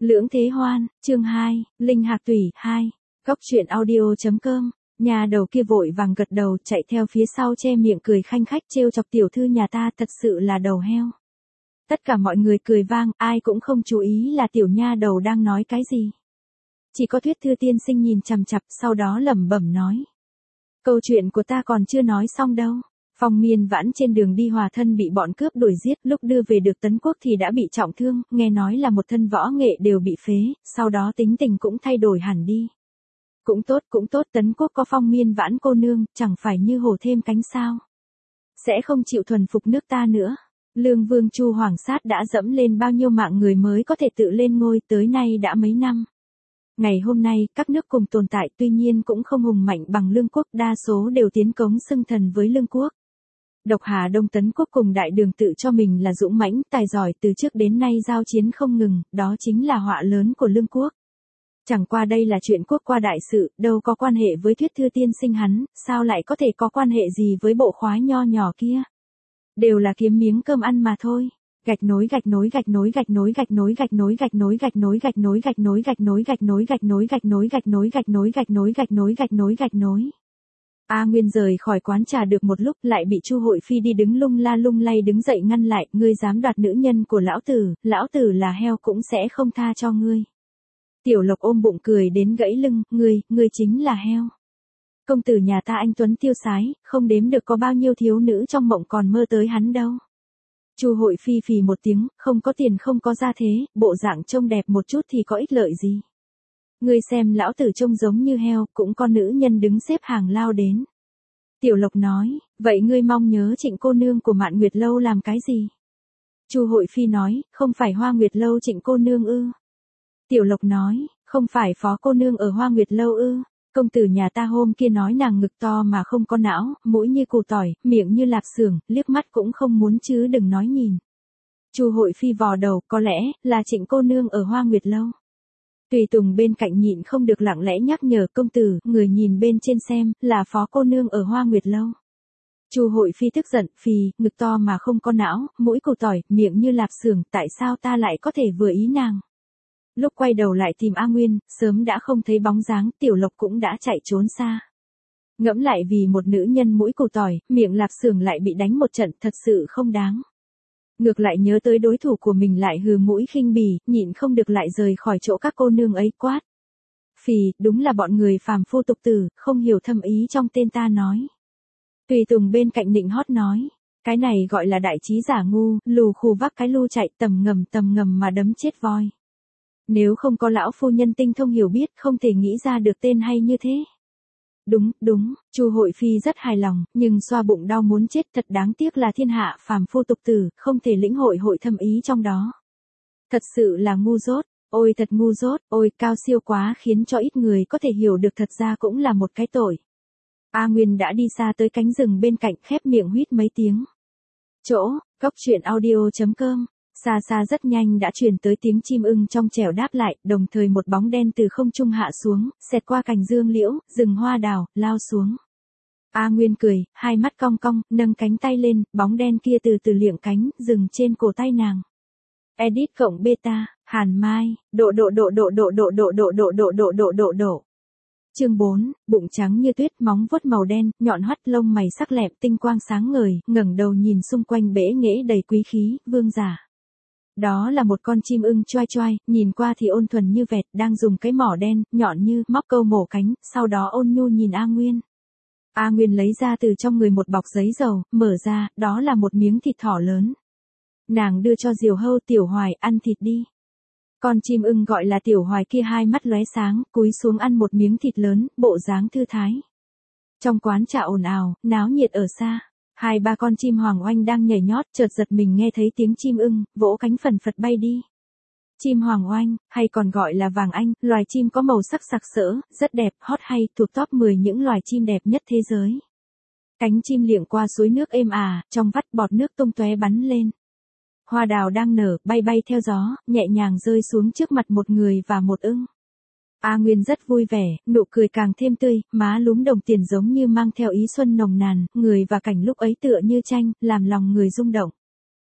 Lưỡng Thế Hoan, chương 2, Linh Hạc Tùy 2, Cóc truyện audio.com. Nhà đầu kia vội vàng gật đầu chạy theo phía sau che miệng cười khanh khách trêu chọc tiểu thư nhà ta thật sự là đầu heo. Tất cả mọi người cười vang, ai cũng không chú ý là tiểu nha đầu đang nói cái gì. Chỉ có Thuyết Thư tiên sinh nhìn chằm chằm, sau đó lẩm bẩm nói. Câu chuyện của ta còn chưa nói xong đâu. Phong Miên Vãn trên đường đi hòa thân bị bọn cướp đuổi giết, lúc đưa về được Tấn Quốc thì đã bị trọng thương, nghe nói là một thân võ nghệ đều bị phế, sau đó tính tình cũng thay đổi hẳn đi. Cũng tốt, Tấn Quốc có Phong Miên Vãn cô nương, chẳng phải như hổ thêm cánh sao. Sẽ không chịu thuần phục nước ta nữa. Lương Vương Chu Hoàng Sát đã dẫm lên bao nhiêu mạng người mới có thể tự lên ngôi, tới nay đã mấy năm. Ngày hôm nay, các nước cùng tồn tại tuy nhiên cũng không hùng mạnh bằng Lương Quốc, đa số đều tiến cống xưng thần với Lương Quốc. Độc Hà Đông Tấn Quốc cùng Đại Đường tự cho mình là dũng mãnh, tài giỏi, từ trước đến nay giao chiến không ngừng, đó chính là họa lớn của Lương Quốc. Chẳng qua đây là chuyện quốc qua đại sự, đâu có quan hệ với Thuyết Thư tiên sinh hắn, sao lại có thể có quan hệ gì với bộ khoái nho nhỏ kia. Đều là kiếm miếng cơm ăn mà thôi. Gạch nối. A Nguyên rời khỏi quán trà được một lúc lại bị Chu Hội Phi đi đứng lung la lung lay đứng dậy ngăn lại, ngươi dám đoạt nữ nhân của lão tử là heo cũng sẽ không tha cho ngươi. Tiểu Lộc ôm bụng cười đến gãy lưng, ngươi chính là heo. Công tử nhà ta anh tuấn tiêu sái, không đếm được có bao nhiêu thiếu nữ trong mộng còn mơ tới hắn đâu. Chu Hội Phi phì một tiếng, không có tiền không có gia thế, bộ dạng trông đẹp một chút thì có ích lợi gì. Ngươi xem lão tử trông giống như heo, cũng có nữ nhân đứng xếp hàng lao đến. Tiểu Lộc nói, vậy ngươi mong nhớ Trịnh cô nương của Mạn Nguyệt Lâu làm cái gì? Chu Hội Phi nói, không phải Hoa Nguyệt Lâu Trịnh cô nương ư? Tiểu Lộc nói, không phải Phó cô nương ở Hoa Nguyệt Lâu ư? Công tử nhà ta hôm kia nói nàng ngực to mà không có não, mũi như củ tỏi, miệng như lạp xưởng, liếc mắt cũng không muốn chứ đừng nói nhìn. Chu Hội Phi vò đầu, có lẽ là Trịnh cô nương ở Hoa Nguyệt Lâu. Tùy Tùng bên cạnh nhịn không được lặng lẽ nhắc nhở, công tử, người nhìn bên trên xem, là Phó cô nương ở Hoa Nguyệt Lâu. Chu Hội Phi tức giận, phì, ngực to mà không có não, mũi củ tỏi, miệng như lạp xưởng, tại sao ta lại có thể vừa ý nàng? Lúc quay đầu lại tìm A Nguyên, sớm đã không thấy bóng dáng, Tiểu Lộc cũng đã chạy trốn xa. Ngẫm lại vì một nữ nhân mũi củ tỏi, miệng lạp xưởng lại bị đánh một trận, thật sự không đáng. Ngược lại nhớ tới đối thủ của mình lại hừ mũi khinh bỉ, nhịn không được lại rời khỏi chỗ các cô nương ấy quát. Phì, đúng là bọn người phàm phu tục tử, không hiểu thâm ý trong tên ta nói. Tùy Tùng bên cạnh nịnh hót nói, cái này gọi là đại trí giả ngu, lù khù vác cái lu chạy tầm ngầm mà đấm chết voi. Nếu không có lão phu nhân tinh thông hiểu biết không thể nghĩ ra được tên hay như thế. Đúng, Chu Hội Phi rất hài lòng, nhưng xoa bụng đau muốn chết, thật đáng tiếc là thiên hạ phàm phu tục tử, không thể lĩnh hội thâm ý trong đó. Thật sự là ngu dốt, ôi thật ngu dốt, ôi cao siêu quá khiến cho ít người có thể hiểu được, thật ra cũng là một cái tội. A Nguyên đã đi xa tới cánh rừng bên cạnh, khép miệng huýt mấy tiếng. Chỗ, Cóc truyện audio.com. Xa rất nhanh đã truyền tới tiếng chim ưng trong trẻo đáp lại, đồng thời một bóng đen từ không trung hạ xuống, xẹt qua cành dương liễu, rừng hoa đào, lao xuống. A Nguyên cười, hai mắt cong cong, nâng cánh tay lên, bóng đen kia từ từ liệng cánh, dừng trên cổ tay nàng. Edit cộng beta, Hàn Mai, độ. Chương 4, bụng trắng như tuyết, móng vuốt màu đen, nhọn hoắt, lông mày sắc lẹm, tinh quang sáng ngời, ngẩng đầu nhìn xung quanh bẽ nghễ đầy quý khí, vương giả. Đó là một con chim ưng choai, nhìn qua thì ôn thuần như vẹt, đang dùng cái mỏ đen, nhọn như móc câu mổ cánh, sau đó ôn nhu nhìn A Nguyên. A Nguyên lấy ra từ trong người một bọc giấy dầu, mở ra, đó là một miếng thịt thỏ lớn. Nàng đưa cho Diều Hâu, Tiểu Hoài, ăn thịt đi. Con chim ưng gọi là Tiểu Hoài kia hai mắt lóe sáng, cúi xuống ăn một miếng thịt lớn, bộ dáng thư thái. Trong quán trà ồn ào, náo nhiệt ở xa. Hai ba con chim hoàng oanh đang nhảy nhót, chợt giật mình nghe thấy tiếng chim ưng, vỗ cánh phần phật bay đi. Chim hoàng oanh, hay còn gọi là vàng anh, loài chim có màu sắc sặc sỡ, rất đẹp, hot hay, thuộc top 10 những loài chim đẹp nhất thế giới. Cánh chim liệng qua suối nước êm trong vắt bọt nước tung tóe bắn lên. Hoa đào đang nở, bay theo gió, nhẹ nhàng rơi xuống trước mặt một người và một ưng. A Nguyên rất vui vẻ, nụ cười càng thêm tươi, má lúm đồng tiền giống như mang theo ý xuân nồng nàn, người và cảnh lúc ấy tựa như tranh, làm lòng người rung động.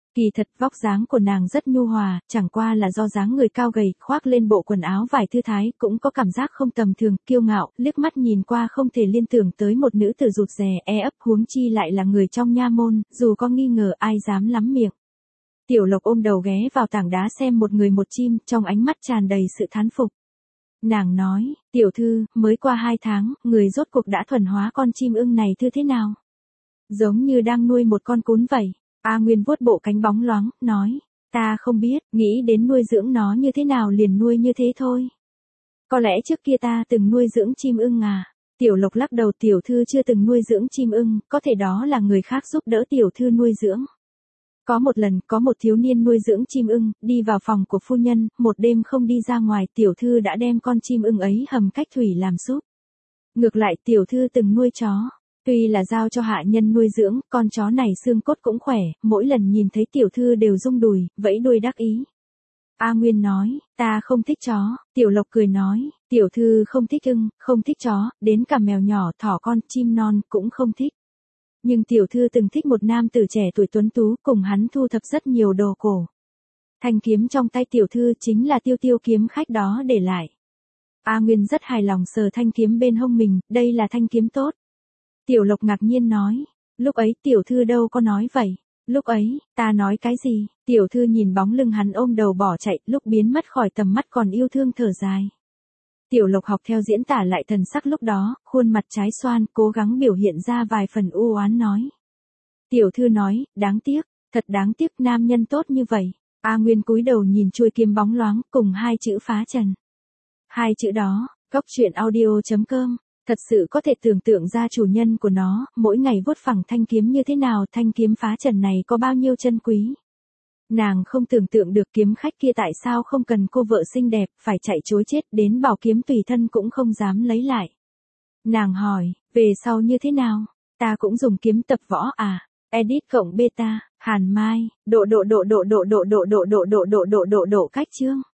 Kỳ thật vóc dáng của nàng rất nhu hòa, chẳng qua là do dáng người cao gầy, khoác lên bộ quần áo vải thư thái, cũng có cảm giác không tầm thường, kiêu ngạo, liếc mắt nhìn qua không thể liên tưởng tới một nữ tử rụt rè, ấp, huống chi lại là người trong nha môn, dù có nghi ngờ ai dám lắm miệng. Tiểu Lộc ôm đầu ghé vào tảng đá xem một người một chim, trong ánh mắt tràn đầy sự thán phục. Nàng nói, tiểu thư, mới qua 2 tháng, người rốt cuộc đã thuần hóa con chim ưng này thư thế nào? Giống như đang nuôi một con cún vậy. A Nguyên vuốt bộ cánh bóng loáng, nói, ta không biết, nghĩ đến nuôi dưỡng nó như thế nào liền nuôi như thế thôi. Có lẽ trước kia ta từng nuôi dưỡng chim ưng à? Tiểu Lộc lắc đầu, tiểu thư chưa từng nuôi dưỡng chim ưng, có thể đó là người khác giúp đỡ tiểu thư nuôi dưỡng. Có một lần, có một thiếu niên nuôi dưỡng chim ưng, đi vào phòng của phu nhân, một đêm không đi ra ngoài, tiểu thư đã đem con chim ưng ấy hầm cách thủy làm súp. Ngược lại, tiểu thư từng nuôi chó. Tuy là giao cho hạ nhân nuôi dưỡng, con chó này xương cốt cũng khỏe, mỗi lần nhìn thấy tiểu thư đều rung đùi, vẫy đuôi đắc ý. A Nguyên nói, ta không thích chó, Tiểu Lộc cười nói, tiểu thư không thích ưng, không thích chó, đến cả mèo nhỏ, thỏ con, chim non, cũng không thích. Nhưng tiểu thư từng thích một nam tử trẻ tuổi tuấn tú, cùng hắn thu thập rất nhiều đồ cổ. Thanh kiếm trong tay tiểu thư chính là Tiêu Tiêu kiếm khách đó để lại. A Nguyên rất hài lòng sờ thanh kiếm bên hông mình, đây là thanh kiếm tốt. Tiểu Lộc ngạc nhiên nói, lúc ấy tiểu thư đâu có nói vậy. Lúc ấy, ta nói cái gì? Tiểu thư nhìn bóng lưng hắn ôm đầu bỏ chạy, lúc biến mất khỏi tầm mắt còn yêu thương thở dài. Tiểu Lộc học theo diễn tả lại thần sắc lúc đó, khuôn mặt trái xoan, cố gắng biểu hiện ra vài phần u oán nói. Tiểu thư nói, đáng tiếc, thật đáng tiếc, nam nhân tốt như vậy. A Nguyên cúi đầu nhìn chuôi kiếm bóng loáng, cùng 2 chữ phá trần. 2 chữ đó, góc truyện audio.com. Thật sự có thể tưởng tượng ra chủ nhân của nó, mỗi ngày vuốt phẳng thanh kiếm như thế nào, thanh kiếm phá trần này có bao nhiêu chân quý. Nàng không tưởng tượng được kiếm khách kia tại sao không cần cô vợ xinh đẹp, phải chạy trối chết, đến bảo kiếm tùy thân cũng không dám lấy lại. Nàng hỏi, về sau như thế nào? Ta cũng dùng kiếm tập võ à? Edit cộng beta, Hàn Mai, độ cách chương.